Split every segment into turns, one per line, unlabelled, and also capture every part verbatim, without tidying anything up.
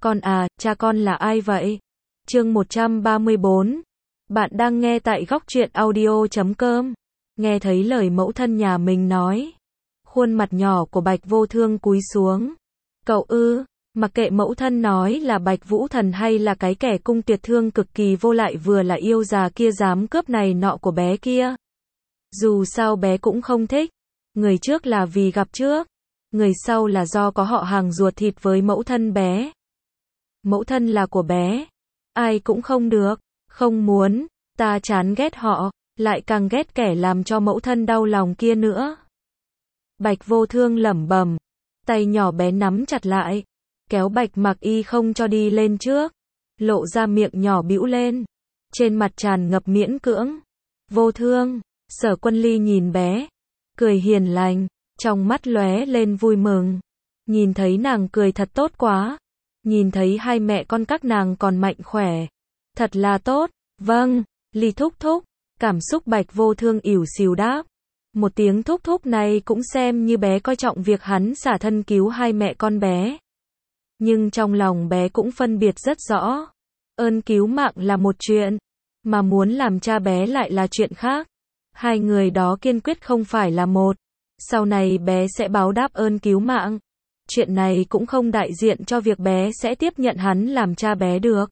Con à, cha con là ai vậy? Chương một trăm ba mươi bốn. Bạn đang nghe tại góc truyện audio chấm com. Nghe thấy lời mẫu thân nhà mình nói. Khuôn mặt nhỏ của Bạch Vô Thương cúi xuống. Cậu ư, mặc kệ mẫu thân nói là Bạch Vũ Thần hay là cái kẻ cung tuyệt thương cực kỳ vô lại vừa là yêu già kia dám cướp này nọ của bé kia. Dù sao bé cũng không thích. Người trước là vì gặp trước. Người sau là do có họ hàng ruột thịt với mẫu thân bé. Mẫu thân là của bé. Ai cũng không được. Không muốn. Ta chán ghét họ. Lại càng ghét kẻ làm cho mẫu thân đau lòng kia nữa. Bạch Vô Thương lẩm bẩm. Tay nhỏ bé nắm chặt lại. Kéo Bạch Mặc Y không cho đi lên trước. Lộ ra miệng nhỏ bĩu lên. Trên mặt tràn ngập miễn cưỡng. Vô Thương. Sở Quân Ly nhìn bé. Cười hiền lành. Trong mắt lóe lên vui mừng. Nhìn thấy nàng cười thật tốt quá. Nhìn thấy hai mẹ con các nàng còn mạnh khỏe. Thật là tốt. Vâng, Ly thúc thúc. Cảm xúc Bạch Vô Thương ỉu xìu đáp. Một tiếng thúc thúc này cũng xem như bé coi trọng việc hắn xả thân cứu hai mẹ con bé. Nhưng trong lòng bé cũng phân biệt rất rõ. Ơn cứu mạng là một chuyện. Mà muốn làm cha bé lại là chuyện khác. Hai người đó kiên quyết không phải là một. Sau này bé sẽ báo đáp ơn cứu mạng. Chuyện này cũng không đại diện cho việc bé sẽ tiếp nhận hắn làm cha bé được.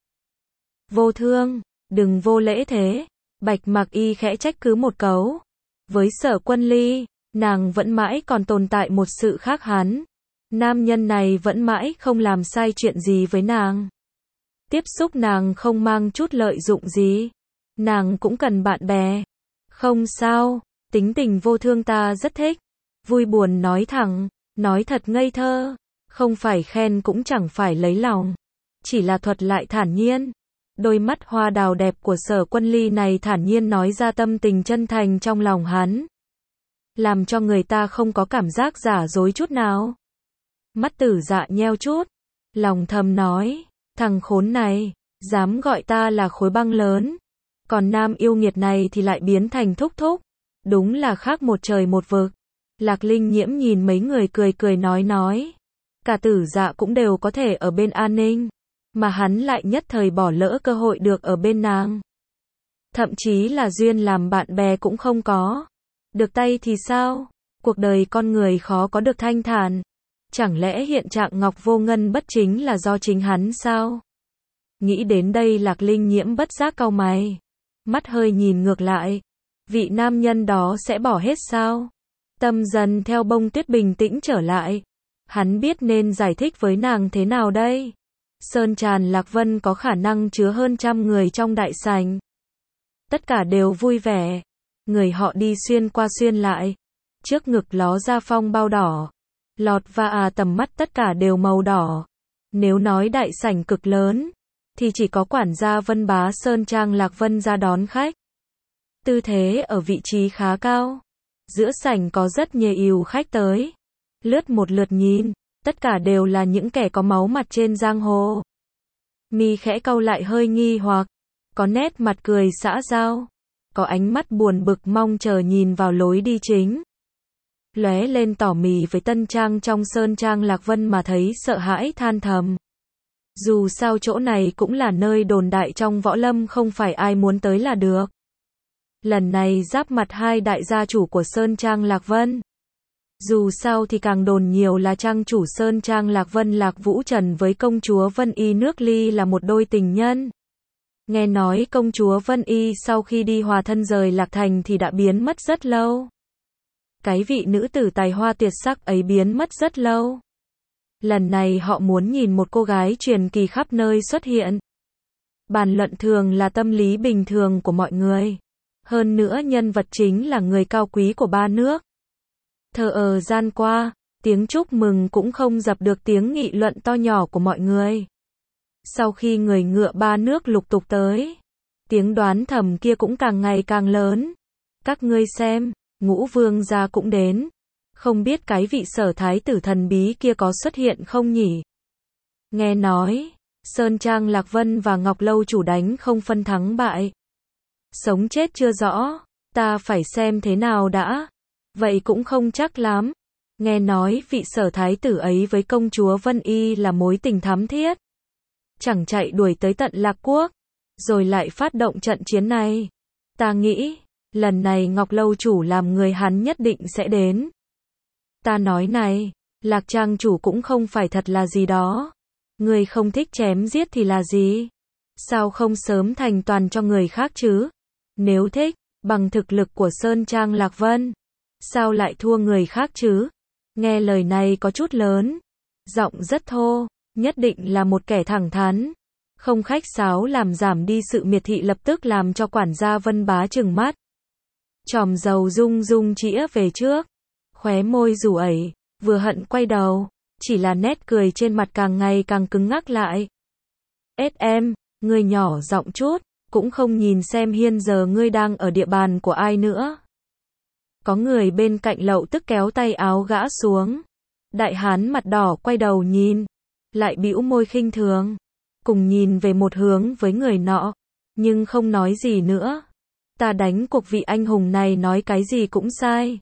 Vô Thương, đừng vô lễ thế. Bạch Mặc Y khẽ trách cứ một câu. Với Sở Quân Ly, nàng vẫn mãi còn tồn tại một sự khác hắn. Nam nhân này vẫn mãi không làm sai chuyện gì với nàng. Tiếp xúc nàng không mang chút lợi dụng gì. Nàng cũng cần bạn bè. Không sao, tính tình Vô Thương ta rất thích. Vui buồn nói thẳng, nói thật ngây thơ. Không phải khen cũng chẳng phải lấy lòng. Chỉ là thuật lại thản nhiên. Đôi mắt hoa đào đẹp của Sở Quân Ly này thản nhiên nói ra tâm tình chân thành trong lòng hắn. Làm cho người ta không có cảm giác giả dối chút nào. Mắt Tử Dạ nheo chút. Lòng thầm nói, thằng khốn này, dám gọi ta là khối băng lớn. Còn nam yêu nghiệt này thì lại biến thành thúc thúc. Đúng là khác một trời một vực. Lạc Linh Nhiễm nhìn mấy người cười cười nói nói. Cả Tử Dạ cũng đều có thể ở bên An Ninh. Mà hắn lại nhất thời bỏ lỡ cơ hội được ở bên nàng. Thậm chí là duyên làm bạn bè cũng không có. Được tay thì sao? Cuộc đời con người khó có được thanh thản. Chẳng lẽ hiện trạng Ngọc Vô Ngân bất chính là do chính hắn sao? Nghĩ đến đây Lạc Linh Nhiễm bất giác cau mày. Mắt hơi nhìn ngược lại. Vị nam nhân đó sẽ bỏ hết sao? Tâm dần theo Bông Tuyết bình tĩnh trở lại. Hắn biết nên giải thích với nàng thế nào đây? Sơn Tràn Lạc Vân có khả năng chứa hơn trăm người trong đại sảnh. Tất cả đều vui vẻ. Người họ đi xuyên qua xuyên lại. Trước ngực ló ra phong bao đỏ. Lọt và à tầm mắt tất cả đều màu đỏ. Nếu nói đại sảnh cực lớn, thì chỉ có quản gia Vân Bá Sơn Trang Lạc Vân ra đón khách. Tư thế ở vị trí khá cao. Giữa sảnh có rất nhiều khách tới. Lướt một lượt nhìn. Tất cả đều là những kẻ có máu mặt trên giang hồ. Mi khẽ cau lại hơi nghi hoặc. Có nét mặt cười xã giao. Có ánh mắt buồn bực mong chờ nhìn vào lối đi chính. Lóe lên tỏ mì với tân trang trong Sơn Trang Lạc Vân mà thấy sợ hãi than thầm. Dù sao chỗ này cũng là nơi đồn đại trong võ lâm không phải ai muốn tới là được. Lần này giáp mặt hai đại gia chủ của Sơn Trang Lạc Vân. Dù sao thì càng đồn nhiều là trang chủ Sơn Trang Lạc Vân Lạc Vũ Trần với công chúa Vân Y Nước Ly là một đôi tình nhân. Nghe nói công chúa Vân Y sau khi đi hòa thân rời Lạc Thành thì đã biến mất rất lâu. Cái vị nữ tử tài hoa tuyệt sắc ấy biến mất rất lâu. Lần này họ muốn nhìn một cô gái truyền kỳ khắp nơi xuất hiện. Bàn luận thường là tâm lý bình thường của mọi người. Hơn nữa nhân vật chính là người cao quý của ba nước. Thờ ờ gian qua, tiếng chúc mừng cũng không dập được tiếng nghị luận to nhỏ của mọi người. Sau khi người ngựa ba nước lục tục tới, tiếng đoán thầm kia cũng càng ngày càng lớn. Các ngươi xem, Ngũ Vương gia cũng đến. Không biết cái vị Sở thái tử thần bí kia có xuất hiện không nhỉ? Nghe nói, Sơn Trang Lạc Vân và Ngọc Lâu chủ đánh không phân thắng bại. Sống chết chưa rõ, ta phải xem thế nào đã. Vậy cũng không chắc lắm. Nghe nói vị Sở thái tử ấy với công chúa Vân Y là mối tình thắm thiết. chẳng chạy đuổi tới tận Lạc Quốc, rồi lại phát động trận chiến này. Ta nghĩ, lần này Ngọc Lâu chủ làm người hắn nhất định sẽ đến. Ta nói này, Lạc trang chủ cũng không phải thật là gì đó. Người không thích chém giết thì là gì? Sao không sớm thành toàn cho người khác chứ? Nếu thích, bằng thực lực của Sơn Trang Lạc Vân, sao lại thua người khác chứ? Nghe lời này có chút lớn, giọng rất thô, nhất định là một kẻ thẳng thắn, không khách sáo làm giảm đi sự miệt thị, lập tức làm cho quản gia Vân Bá trừng mắt. Chòm dầu rung rung chĩa về trước, khóe môi rủ ẩy, vừa hận quay đầu, chỉ là nét cười trên mặt càng ngày càng cứng ngắc lại. Ết em, ngươi nhỏ giọng chút, cũng không nhìn xem hiện giờ ngươi đang ở địa bàn của ai nữa. Có người bên cạnh Lậu Tức kéo tay áo gã xuống. Đại hán mặt đỏ quay đầu nhìn, lại bĩu môi khinh thường, cùng nhìn về một hướng với người nọ, nhưng không nói gì nữa. Ta đánh cuộc vị anh hùng này nói cái gì cũng sai.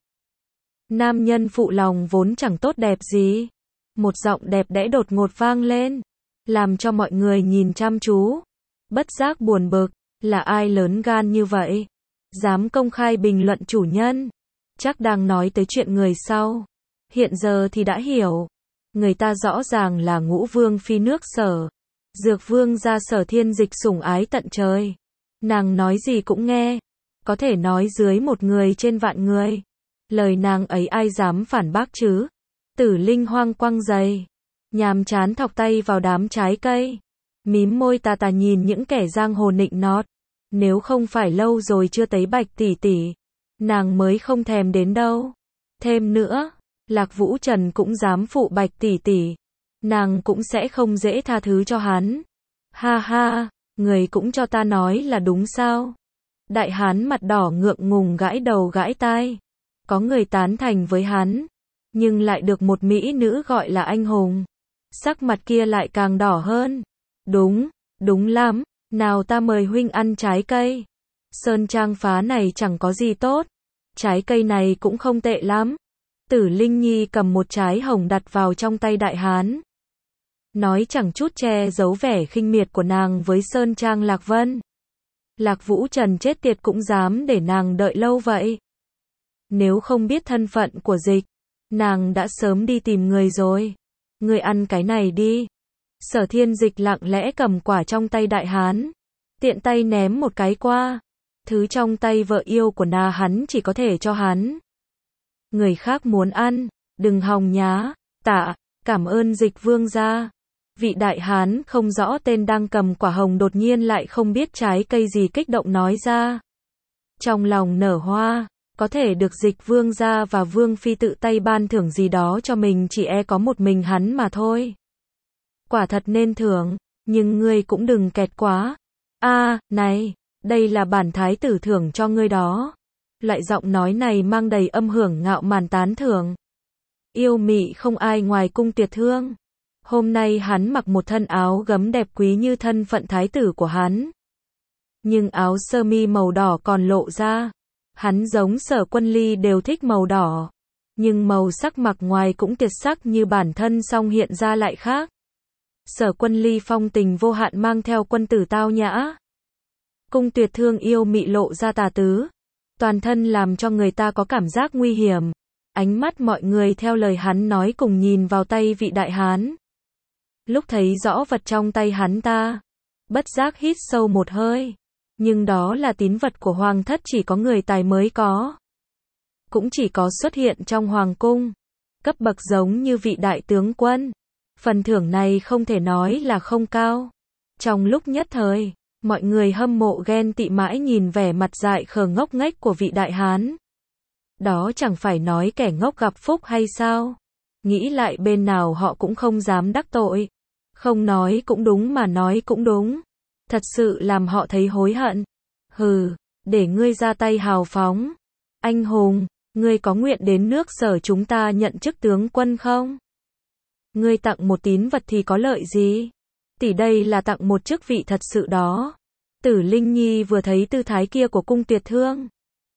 Nam nhân phụ lòng vốn chẳng tốt đẹp gì. Một giọng đẹp đẽ đột ngột vang lên, làm cho mọi người nhìn chăm chú. Bất giác buồn bực, là ai lớn gan như vậy? Dám công khai bình luận chủ nhân. Chắc đang nói tới chuyện người sau. Hiện giờ thì đã hiểu. Người ta rõ ràng là Ngũ Vương phi nước Sở. Dược Vương gia Sở Thiên Dịch sủng ái tận trời. Nàng nói gì cũng nghe. Có thể nói dưới một người trên vạn người. Lời nàng ấy ai dám phản bác chứ? Tử Linh hoang quăng giày, nhàm chán thọc tay vào đám trái cây, mím môi tà tà nhìn những kẻ giang hồ nịnh nọt. Nếu không phải lâu rồi chưa thấy Bạch tỷ tỷ, nàng mới không thèm đến đâu. Thêm nữa, Lạc Vũ Trần cũng dám phụ Bạch tỷ tỷ, nàng cũng sẽ không dễ tha thứ cho hắn. Ha ha, người cũng cho ta nói là đúng sao? Đại hán mặt đỏ ngượng ngùng gãi đầu gãi tai. Có người tán thành với hắn, nhưng lại được một mỹ nữ gọi là anh hùng. Sắc mặt kia lại càng đỏ hơn. Đúng, đúng lắm, nào ta mời huynh ăn trái cây. Sơn Trang phá này chẳng có gì tốt. Trái cây này cũng không tệ lắm. Tử Linh Nhi cầm một trái hồng đặt vào trong tay đại hán. Nói chẳng chút che giấu vẻ khinh miệt của nàng với Sơn Trang Lạc Vân. Lạc Vũ Trần chết tiệt cũng dám để nàng đợi lâu vậy. Nếu không biết thân phận của Dịch, nàng đã sớm đi tìm người rồi. Người ăn cái này đi. Sở Thiên Dịch lặng lẽ cầm quả trong tay đại hán, tiện tay ném một cái qua. Thứ trong tay vợ yêu của na hắn chỉ có thể cho hắn. Người khác muốn ăn, đừng hòng nhá. Tạ, cảm ơn Dịch vương gia. Vị đại hán không rõ tên đang cầm quả hồng đột nhiên lại không biết trái cây gì kích động nói ra. Trong lòng nở hoa. Có thể được Dịch vương gia và vương phi tự tay ban thưởng gì đó cho mình, chỉ e có một mình hắn mà thôi. Quả thật nên thưởng, nhưng ngươi cũng đừng kẹt quá. A, à, này, đây là bản thái tử thưởng cho ngươi đó. Loại giọng nói này mang đầy âm hưởng ngạo mạn tán thưởng. Yêu mị không ai ngoài Cung Tuyệt Thương. Hôm nay hắn mặc một thân áo gấm đẹp quý như thân phận thái tử của hắn. Nhưng áo sơ mi màu đỏ còn lộ ra. Hắn giống Sở Quân Ly đều thích màu đỏ, nhưng màu sắc mặc ngoài cũng tuyệt sắc như bản thân, song hiện ra lại khác. Sở Quân Ly phong tình vô hạn mang theo quân tử tao nhã. Cung Tuyệt Thương yêu mị lộ ra tà tứ, toàn thân làm cho người ta có cảm giác nguy hiểm. Ánh mắt mọi người theo lời hắn nói cùng nhìn vào tay vị đại hán. Lúc thấy rõ vật trong tay hắn ta, bất giác hít sâu một hơi. Nhưng đó là tín vật của hoàng thất, chỉ có người tài mới có. Cũng chỉ có xuất hiện trong hoàng cung. Cấp bậc giống như vị đại tướng quân. Phần thưởng này không thể nói là không cao. Trong lúc nhất thời, mọi người hâm mộ ghen tị mãi nhìn vẻ mặt dại khờ ngốc nghếch của vị đại hán. Đó chẳng phải nói kẻ ngốc gặp phúc hay sao? Nghĩ lại bên nào họ cũng không dám đắc tội. Không nói cũng đúng mà nói cũng đúng. Thật sự làm họ thấy hối hận. Hừ, để ngươi ra tay hào phóng. Anh hùng, ngươi có nguyện đến nước Sở chúng ta nhận chức tướng quân không? Ngươi tặng một tín vật thì có lợi gì? Tỷ đây là tặng một chức vị thật sự đó. Tử Linh Nhi vừa thấy tư thái kia của Cung Tuyệt Thương.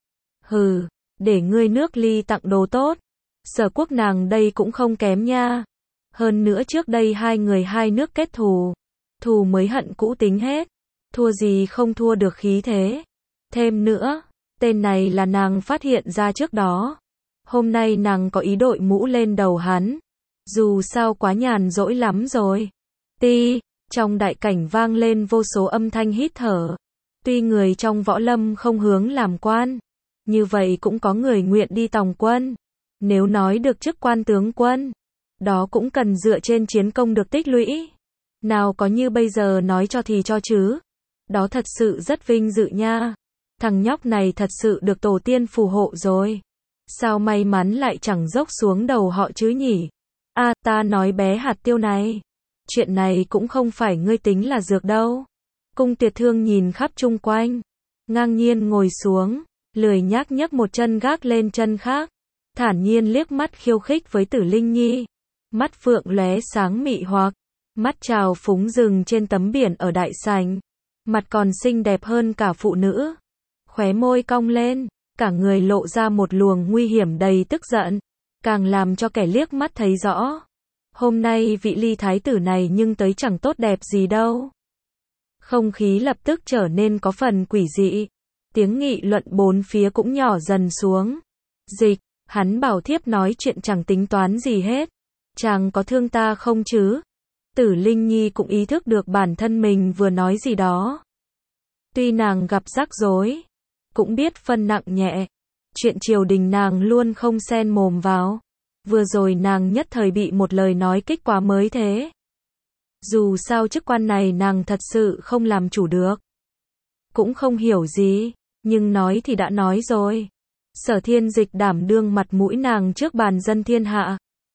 Hừ, để ngươi nước Ly tặng đồ tốt. Sở Quốc nàng đây cũng không kém nha. Hơn nữa trước đây hai người hai nước kết thù. thù mới hận cũ tính hết, thua gì không thua được khí thế. Thêm nữa, tên này là nàng phát hiện ra trước đó. Hôm nay nàng có ý đội mũ lên đầu hắn. Dù sao quá nhàn rỗi lắm rồi. Ti, trong đại cảnh vang lên vô số âm thanh hít thở. Tuy người trong võ lâm không hướng làm quan, như vậy cũng có người nguyện đi tòng quân. Nếu nói được chức quan tướng quân, đó cũng cần dựa trên chiến công được tích lũy. Nào có như bây giờ nói cho thì cho chứ. Đó thật sự rất vinh dự nha. Thằng nhóc này thật sự được tổ tiên phù hộ rồi. Sao may mắn lại chẳng dốc xuống đầu họ chứ nhỉ? A, ta nói bé hạt tiêu này. Chuyện này cũng không phải ngươi tính là dược đâu. Cung Tuyệt Thương nhìn khắp chung quanh, ngang nhiên ngồi xuống, lười nhác nhấc một chân gác lên chân khác, thản nhiên liếc mắt khiêu khích với Tử Linh Nhi. Mắt phượng lóe sáng mị hoặc, mắt trào phúng rừng trên tấm biển ở đại sảnh. Mặt còn xinh đẹp hơn cả phụ nữ. Khóe môi cong lên, cả người lộ ra một luồng nguy hiểm đầy tức giận, càng làm cho kẻ liếc mắt thấy rõ. Hôm nay vị Ly thái tử này nhưng tới chẳng tốt đẹp gì đâu. Không khí lập tức trở nên có phần quỷ dị. Tiếng nghị luận bốn phía cũng nhỏ dần xuống. Dịch, hắn bảo thiếp nói chuyện chẳng tính toán gì hết. Chàng có thương ta không chứ? Tử Linh Nhi cũng ý thức được bản thân mình vừa nói gì đó. Tuy nàng gặp rắc rối, cũng biết phân nặng nhẹ. Chuyện triều đình nàng luôn không xen mồm vào. Vừa rồi nàng nhất thời bị một lời nói kích quá mới thế. Dù sao chức quan này nàng thật sự không làm chủ được. Cũng không hiểu gì, nhưng nói thì đã nói rồi. Sở Thiên Dịch đảm đương mặt mũi nàng trước bàn dân thiên hạ.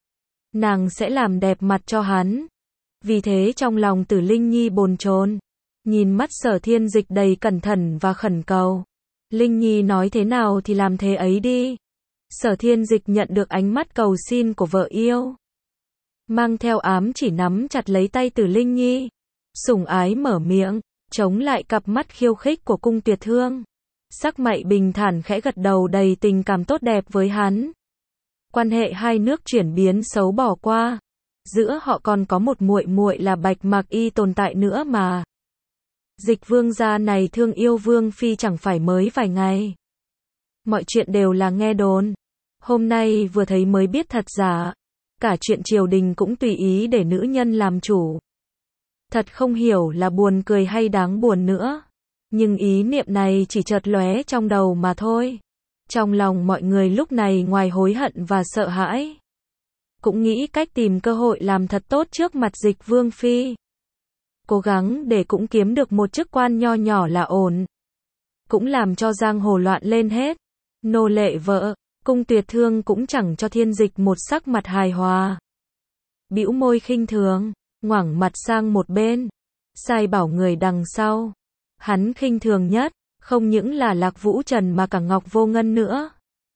Nàng sẽ làm đẹp mặt cho hắn. Vì thế trong lòng Tử Linh Nhi bồn chồn, nhìn mắt Sở Thiên Dịch đầy cẩn thận và khẩn cầu. Linh Nhi nói thế nào thì làm thế ấy đi. Sở Thiên Dịch nhận được ánh mắt cầu xin của vợ yêu, mang theo ám chỉ nắm chặt lấy tay Tử Linh Nhi, sủng ái mở miệng, chống lại cặp mắt khiêu khích của Cung Tuyệt Thương. Sắc mày bình thản khẽ gật đầu đầy tình cảm tốt đẹp với hắn. Quan hệ hai nước chuyển biến xấu bỏ qua, giữa họ còn có một muội muội là Bạch Mạc Y tồn tại nữa mà. Dịch vương gia này thương yêu vương phi chẳng phải mới vài ngày. Mọi chuyện đều là nghe đồn. Hôm nay vừa thấy mới biết thật giả. Cả chuyện triều đình cũng tùy ý để nữ nhân làm chủ. Thật không hiểu là buồn cười hay đáng buồn nữa. Nhưng ý niệm này chỉ chợt lóe trong đầu mà thôi. Trong lòng mọi người lúc này ngoài hối hận và sợ hãi, cũng nghĩ cách tìm cơ hội làm thật tốt trước mặt Dịch vương phi. Cố gắng để cũng kiếm được một chức quan nho nhỏ là ổn. Cũng làm cho giang hồ loạn lên hết. Nô lệ vợ, Cung Tuyệt Thương cũng chẳng cho Thiên Dịch một sắc mặt hài hòa. Bĩu môi khinh thường, ngoảnh mặt sang một bên, sai bảo người đằng sau. Hắn khinh thường nhất, không những là Lạc Vũ Trần mà cả Ngọc Vô Ngân nữa.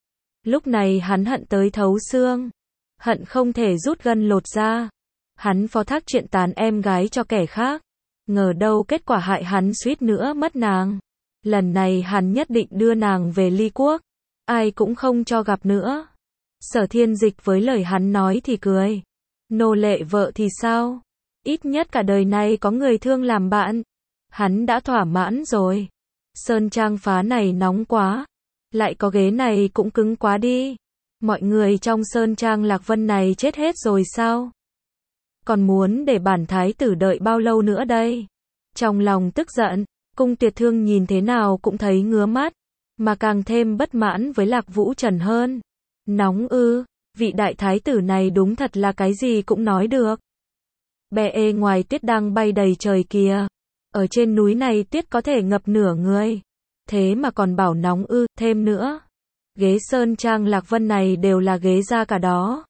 Lúc này hắn hận tới thấu xương, hận không thể rút gân lột da. Hắn phó thác chuyện tán em gái cho kẻ khác, ngờ đâu kết quả hại hắn suýt nữa mất nàng. Lần này hắn nhất định đưa nàng về Ly Quốc, ai cũng không cho gặp nữa. Sở Thiên Dịch với lời hắn nói thì cười. Nô lệ vợ thì sao? Ít nhất cả đời này có người thương làm bạn. Hắn đã thỏa mãn rồi. Sơn Trang phá này nóng quá. Lại có ghế này cũng cứng quá đi. Mọi người trong Sơn Trang Lạc Vân này chết hết rồi sao? Còn muốn để bản thái tử đợi bao lâu nữa đây? Trong lòng tức giận, Cung Tuyệt Thương nhìn thế nào cũng thấy ngứa mắt, mà càng thêm bất mãn với Lạc Vũ Trần hơn. Nóng ư, vị đại thái tử này đúng thật là cái gì cũng nói được. Bè ê ngoài tuyết đang bay đầy trời kìa. Ở trên núi này tuyết có thể ngập nửa người. Thế mà còn bảo nóng ư, thêm nữa. Ghế Sơn Trang Lạc Vân này đều là ghế da cả đó.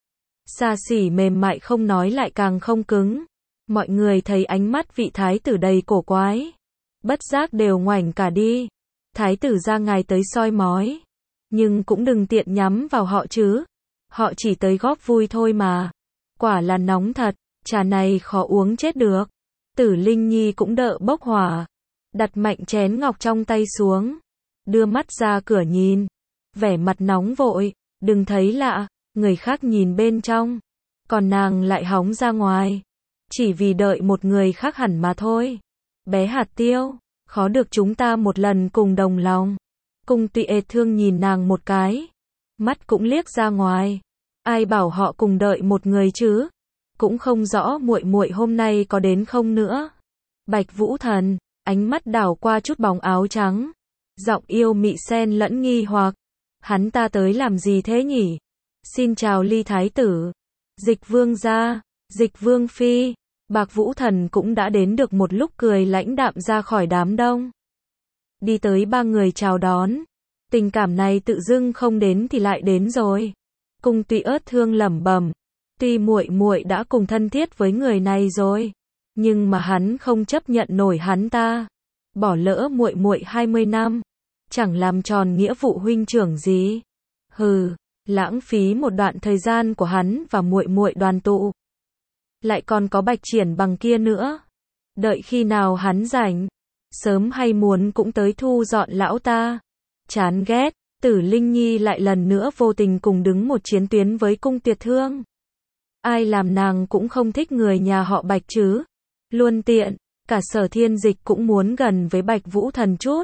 Xa xỉ mềm mại không nói lại càng không cứng. Mọi người thấy ánh mắt vị thái tử đầy cổ quái, bất giác đều ngoảnh cả đi. Thái tử ra ngài tới soi mói, nhưng cũng đừng tiện nhắm vào họ chứ. Họ chỉ tới góp vui thôi mà. Quả là nóng thật, trà này khó uống chết được. Tử Linh Nhi cũng đỡ bốc hỏa, đặt mạnh chén ngọc trong tay xuống, đưa mắt ra cửa nhìn, vẻ mặt nóng vội, đừng thấy lạ, người khác nhìn bên trong, còn nàng lại hóng ra ngoài. chỉ vì đợi một người khác hẳn mà thôi. Bé hạt tiêu, khó được chúng ta một lần cùng đồng lòng. Cung Tuệ thương nhìn nàng một cái, mắt cũng liếc ra ngoài. Ai bảo họ cùng đợi một người chứ? Cũng không rõ muội muội hôm nay có đến không nữa. Bạch Vũ Thần, ánh mắt đảo qua chút bóng áo trắng, giọng yêu mị xen lẫn nghi hoặc. Hắn ta tới làm gì thế nhỉ? Xin chào Ly Thái tử, Dịch Vương gia, Dịch Vương phi. Bạch Vũ Thần cũng đã đến được một lúc cười lãnh đạm ra khỏi đám đông. Đi tới ba người chào đón. Tình cảm này tự dưng không đến thì lại đến rồi. Cung Tuệ ớt thương lẩm bẩm, tuy muội muội đã cùng thân thiết với người này rồi, nhưng mà hắn không chấp nhận nổi hắn ta. Bỏ lỡ muội muội hai mươi năm, chẳng làm tròn nghĩa vụ huynh trưởng gì. Hừ, lãng phí một đoạn thời gian của hắn và muội muội đoàn tụ. Lại còn có Bạch Triển Bằng kia nữa. Đợi khi nào hắn rảnh, sớm hay muộn cũng tới thu dọn lão ta. Chán ghét, Tử Linh Nhi lại lần nữa vô tình cùng đứng một chiến tuyến với Cung Tuyệt Thương. Ai làm nàng cũng không thích người nhà họ Bạch chứ. Luôn tiện, cả Sở Thiên Dịch cũng muốn gần với Bạch Vũ Thần chút.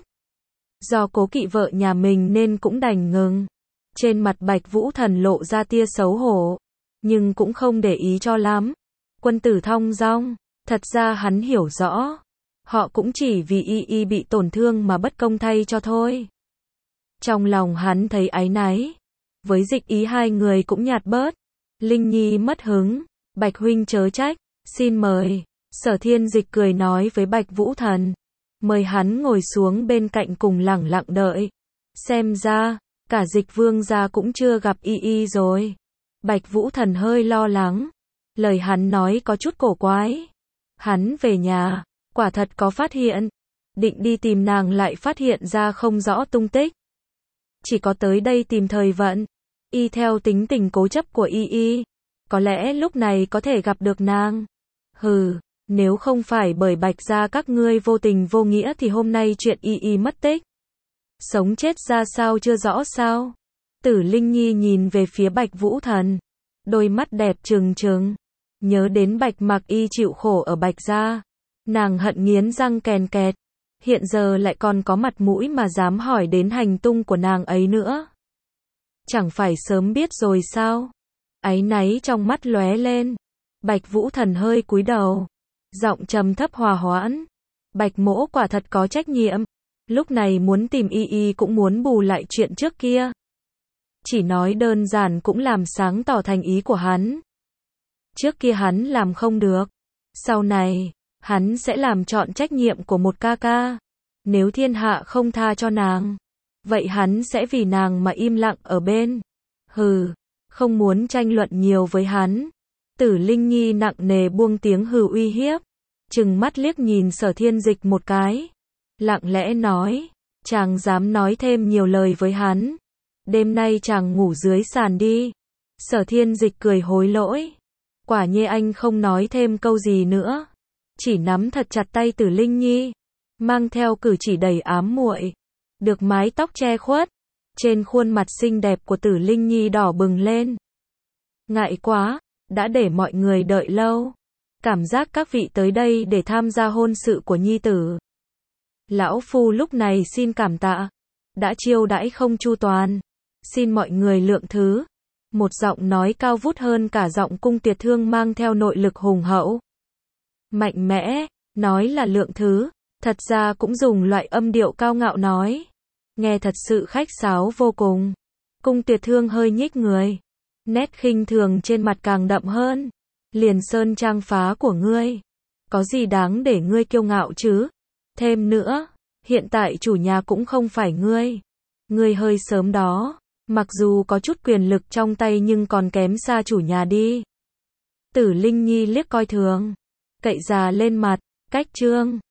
Do cố kỵ vợ nhà mình nên cũng đành ngừng. Trên mặt Bạch Vũ Thần lộ ra tia xấu hổ, nhưng cũng không để ý cho lắm. Quân tử thong dong, thật ra hắn hiểu rõ, họ cũng chỉ vì y y bị tổn thương mà bất công thay cho thôi. Trong lòng hắn thấy áy náy, với Dịch Ý hai người cũng nhạt bớt. Linh Nhi mất hứng, Bạch huynh chớ trách, xin mời. Sở Thiên Dịch cười nói với Bạch Vũ Thần, mời hắn ngồi xuống bên cạnh cùng lẳng lặng đợi. Xem ra, cả Dịch Vương gia cũng chưa gặp y y rồi. Bạch Vũ Thần hơi lo lắng, lời hắn nói có chút cổ quái. Hắn về nhà, quả thật có phát hiện, định đi tìm nàng lại phát hiện ra không rõ tung tích. Chỉ có tới đây tìm thời vận, y theo tính tình cố chấp của y y, có lẽ lúc này có thể gặp được nàng. Hừ, nếu không phải bởi Bạch gia các ngươi vô tình vô nghĩa thì hôm nay chuyện y y mất tích, sống chết ra sao chưa rõ sao. Tử Linh Nhi nhìn về phía Bạch Vũ Thần, đôi mắt đẹp trừng trừng, nhớ đến Bạch Mặc Y chịu khổ ở Bạch gia, nàng hận nghiến răng kèn kẹt. Hiện giờ lại còn có mặt mũi mà dám hỏi đến hành tung của nàng ấy nữa. Chẳng phải sớm biết rồi sao? Áy náy trong mắt lóe lên. Bạch Vũ Thần hơi cúi đầu, giọng trầm thấp hòa hoãn. Bạch mỗ quả thật có trách nhiệm, lúc này muốn tìm y y cũng muốn bù lại chuyện trước kia. Chỉ nói đơn giản cũng làm sáng tỏ thành ý của hắn. Trước kia hắn làm không được, sau này hắn sẽ làm trọn trách nhiệm của một ca ca. Nếu thiên hạ không tha cho nàng, vậy hắn sẽ vì nàng mà im lặng ở bên. Hừ, không muốn tranh luận nhiều với hắn. Tử Linh Nhi nặng nề buông tiếng hừ uy hiếp, trừng mắt liếc nhìn Sở Thiên Dịch một cái, lặng lẽ nói, chàng dám nói thêm nhiều lời với hắn, đêm nay chàng ngủ dưới sàn đi. Sở Thiên Dịch cười hối lỗi, quả nhiên anh không nói thêm câu gì nữa, chỉ nắm thật chặt tay Tử Linh Nhi, mang theo cử chỉ đầy ám muội, được mái tóc che khuất, trên khuôn mặt xinh đẹp của Tử Linh Nhi đỏ bừng lên. Ngại quá, đã để mọi người đợi lâu, cảm giác các vị tới đây để tham gia hôn sự của nhi tử. Lão phu lúc này xin cảm tạ, đã chiêu đãi không chu toàn, xin mọi người lượng thứ. Một giọng nói cao vút hơn cả giọng Cung Tuyệt Thương mang theo nội lực hùng hậu, mạnh mẽ, nói là lượng thứ, thật ra cũng dùng loại âm điệu cao ngạo nói, nghe thật sự khách sáo vô cùng. Cung Tuyệt Thương hơi nhích người, nét khinh thường trên mặt càng đậm hơn. Liền sơn trang phá của ngươi, có gì đáng để ngươi kiêu ngạo chứ? Thêm nữa, hiện tại chủ nhà cũng không phải ngươi. Ngươi hơi sớm đó, mặc dù có chút quyền lực trong tay nhưng còn kém xa chủ nhà đi. Tử Linh Nhi liếc coi thường, cậy già lên mặt, cách trương.